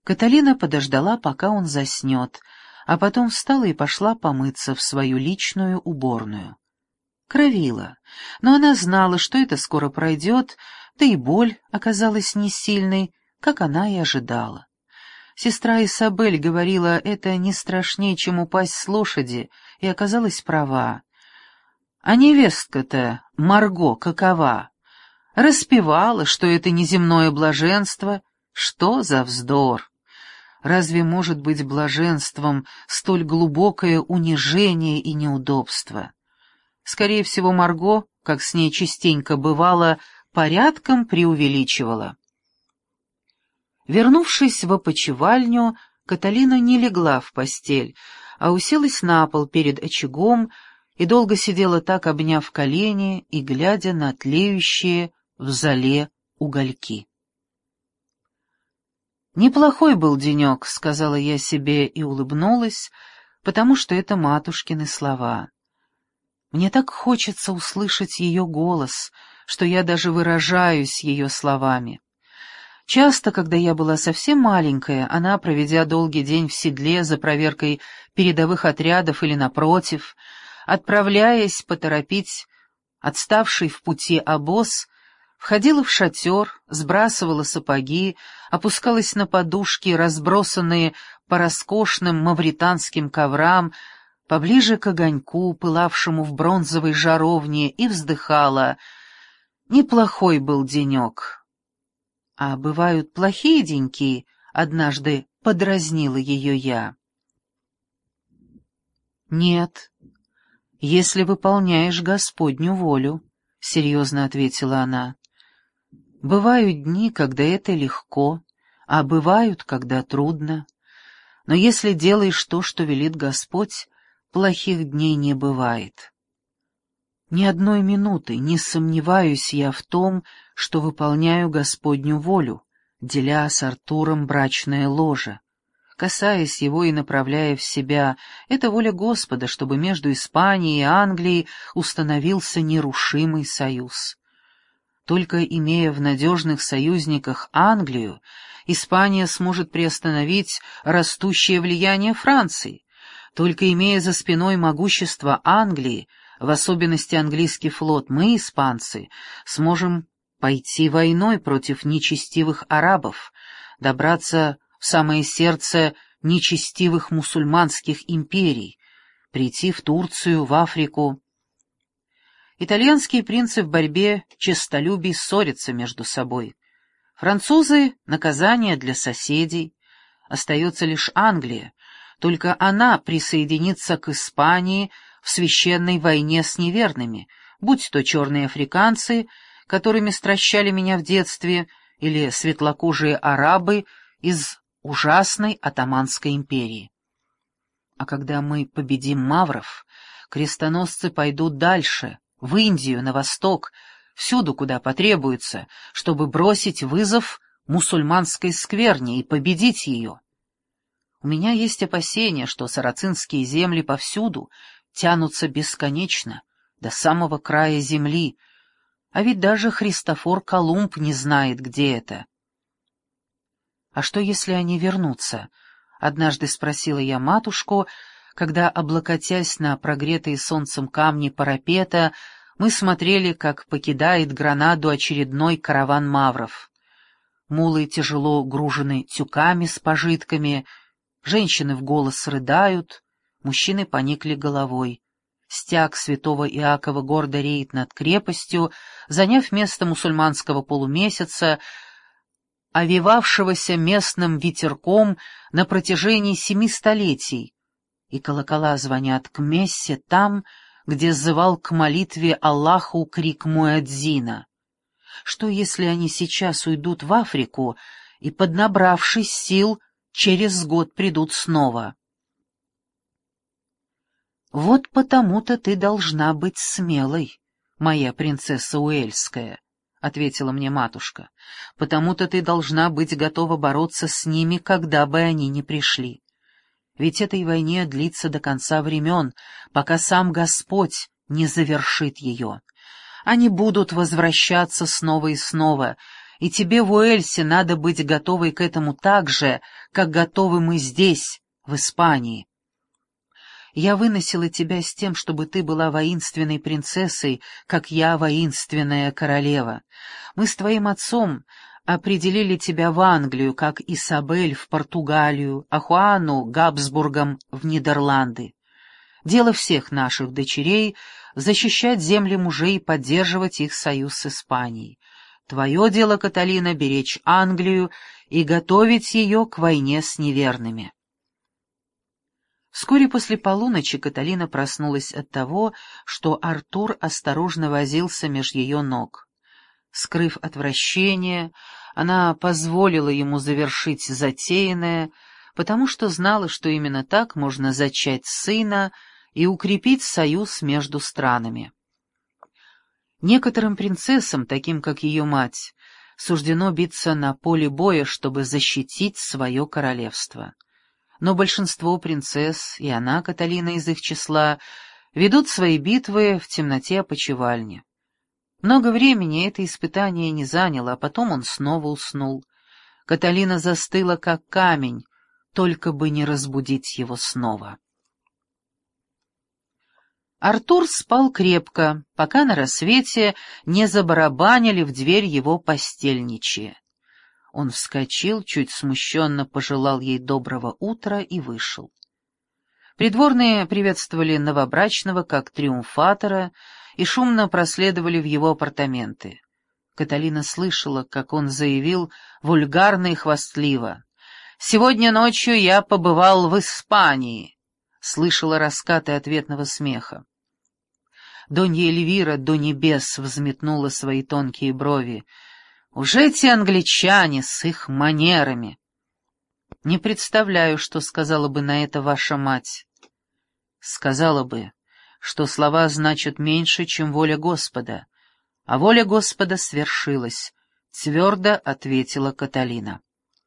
Каталина подождала, пока он заснет, а потом встала и пошла помыться в свою личную уборную. Кровила, но она знала, что это скоро пройдет, да и боль оказалась не сильной, как она и ожидала. Сестра Исабель говорила, это не страшнее, чем упасть с лошади, и оказалась права. А невестка-то, Марго, какова? Распевала, что это неземное блаженство. Что за вздор! Разве может быть блаженством столь глубокое унижение и неудобство? Скорее всего, Марго, как с ней частенько бывало, порядком преувеличивала. Вернувшись в опочивальню, Каталина не легла в постель, а уселась на пол перед очагом и долго сидела так, обняв колени и глядя на тлеющие в золе угольки. «Неплохой был денек», — сказала я себе и улыбнулась, потому что это матушкины слова. Мне так хочется услышать ее голос, что я даже выражаюсь ее словами. Часто, когда я была совсем маленькая, она, проведя долгий день в седле за проверкой передовых отрядов или, напротив, отправляясь поторопить отставший в пути обоз, входила в шатер, сбрасывала сапоги, опускалась на подушки, разбросанные по роскошным мавританским коврам, поближе к огоньку, пылавшему в бронзовой жаровне, и вздыхала. Неплохой был денек. А бывают плохие деньки, однажды подразнила ее я. Нет, если выполняешь Господню волю, — серьезно ответила она. Бывают дни, когда это легко, а бывают, когда трудно. Но если делаешь то, что велит Господь, плохих дней не бывает. Ни одной минуты не сомневаюсь я в том, что выполняю Господню волю, деля с Артуром брачное ложе. Касаясь его и направляя в себя, это воля Господа, чтобы между Испанией и Англией установился нерушимый союз. Только имея в надежных союзниках Англию, Испания сможет приостановить растущее влияние Франции. Только имея за спиной могущество Англии, в особенности английский флот, мы, испанцы, сможем пойти войной против нечестивых арабов, добраться в самое сердце нечестивых мусульманских империй, прийти в Турцию, в Африку. Итальянские принцы в борьбе честолюбий ссорятся между собой. Французы — наказание для соседей. Остается лишь Англия. Только она присоединится к Испании в священной войне с неверными, будь то черные африканцы, которыми стращали меня в детстве, или светлокожие арабы из ужасной Отtomанской империи. А когда мы победим мавров, крестоносцы пойдут дальше, в Индию, на восток, всюду, куда потребуется, чтобы бросить вызов мусульманской скверне и победить ее. У меня есть опасения, что сарацинские земли повсюду тянутся бесконечно, до самого края земли, а ведь даже Христофор Колумб не знает, где это. «А что, если они вернутся?» — однажды спросила я матушку, когда, облокотясь на прогретые солнцем камни парапета, мы смотрели, как покидает Гранаду очередной караван мавров. Мулы тяжело гружены тюками с пожитками, женщины в голос рыдают, мужчины поникли головой. Стяг святого Иакова гордо реет над крепостью, заняв место мусульманского полумесяца, овевавшегося местным ветерком на протяжении 7 столетий, и колокола звонят к мессе там, где зывал к молитве Аллаху крик муэдзина. Что, если они сейчас уйдут в Африку и, поднабравшись сил, через год придут снова? «Вот потому-то ты должна быть смелой, моя принцесса Уэльская», — ответила мне матушка. «Потому-то ты должна быть готова бороться с ними, когда бы они ни пришли. Ведь этой войне длится до конца времен, пока сам Господь не завершит ее. Они будут возвращаться снова и снова, И тебе в Уэльсе надо быть готовой к этому так же, как готовы мы здесь, в Испании. Я выносила тебя с тем, чтобы ты была воинственной принцессой, как я воинственная королева. Мы с твоим отцом определили тебя в Англию, как Исабель в Португалию, а Хуану Габсбургом в Нидерланды. Дело всех наших дочерей — защищать земли мужей и поддерживать их союз с Испанией. Твое дело, Каталина, беречь Англию и готовить ее к войне с неверными. Вскоре после полуночи Каталина проснулась от того, что Артур осторожно возился меж ее ног. Скрыв отвращение, она позволила ему завершить затеянное, потому что знала, что именно так можно зачать сына и укрепить союз между странами. Некоторым принцессам, таким как ее мать, суждено биться на поле боя, чтобы защитить свое королевство. Но большинство принцесс, и она, Каталина, из их числа, ведут свои битвы в темноте опочивальни. Много времени это испытание не заняло, а потом он снова уснул. Каталина застыла, как камень, только бы не разбудить его снова. Артур спал крепко, пока на рассвете не забарабанили в дверь его постельничьи. Он вскочил, чуть смущенно пожелал ей доброго утра и вышел. Придворные приветствовали новобрачного как триумфатора и шумно проследовали в его апартаменты. Каталина слышала, как он заявил вульгарно и хвастливо: «Сегодня ночью я побывал в Испании», слышала раскаты ответного смеха. Донья Эльвира до небес взметнула свои тонкие брови. «Уже эти англичане с их манерами!» «Не представляю, что сказала бы на это ваша мать». «Сказала бы, что слова значат меньше, чем воля Господа, а воля Господа свершилась», — твердо ответила Каталина.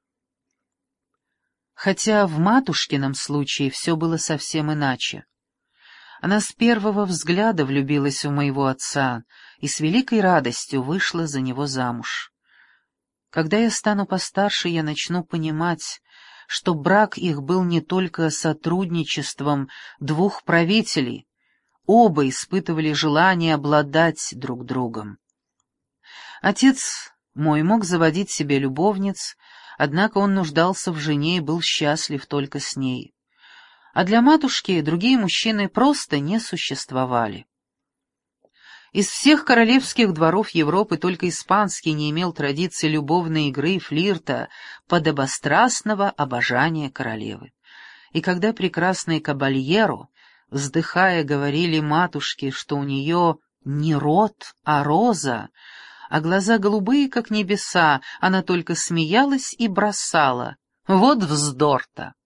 Хотя в матушкином случае все было совсем иначе. Она с первого взгляда влюбилась в моего отца и с великой радостью вышла за него замуж. Когда я стану постарше, я начну понимать, что брак их был не только сотрудничеством двух правителей, оба испытывали желание обладать друг другом. Отец мой мог заводить себе любовниц, однако он нуждался в жене и был счастлив только с ней. А для матушки другие мужчины просто не существовали. Из всех королевских дворов Европы только испанский не имел традиции любовной игры и флирта, подобострастного обожания королевы. И когда прекрасные кабальеро, вздыхая, говорили матушке, что у нее не рот, а роза, а глаза голубые, как небеса, она только смеялась и бросала: «Вот вздор-то!»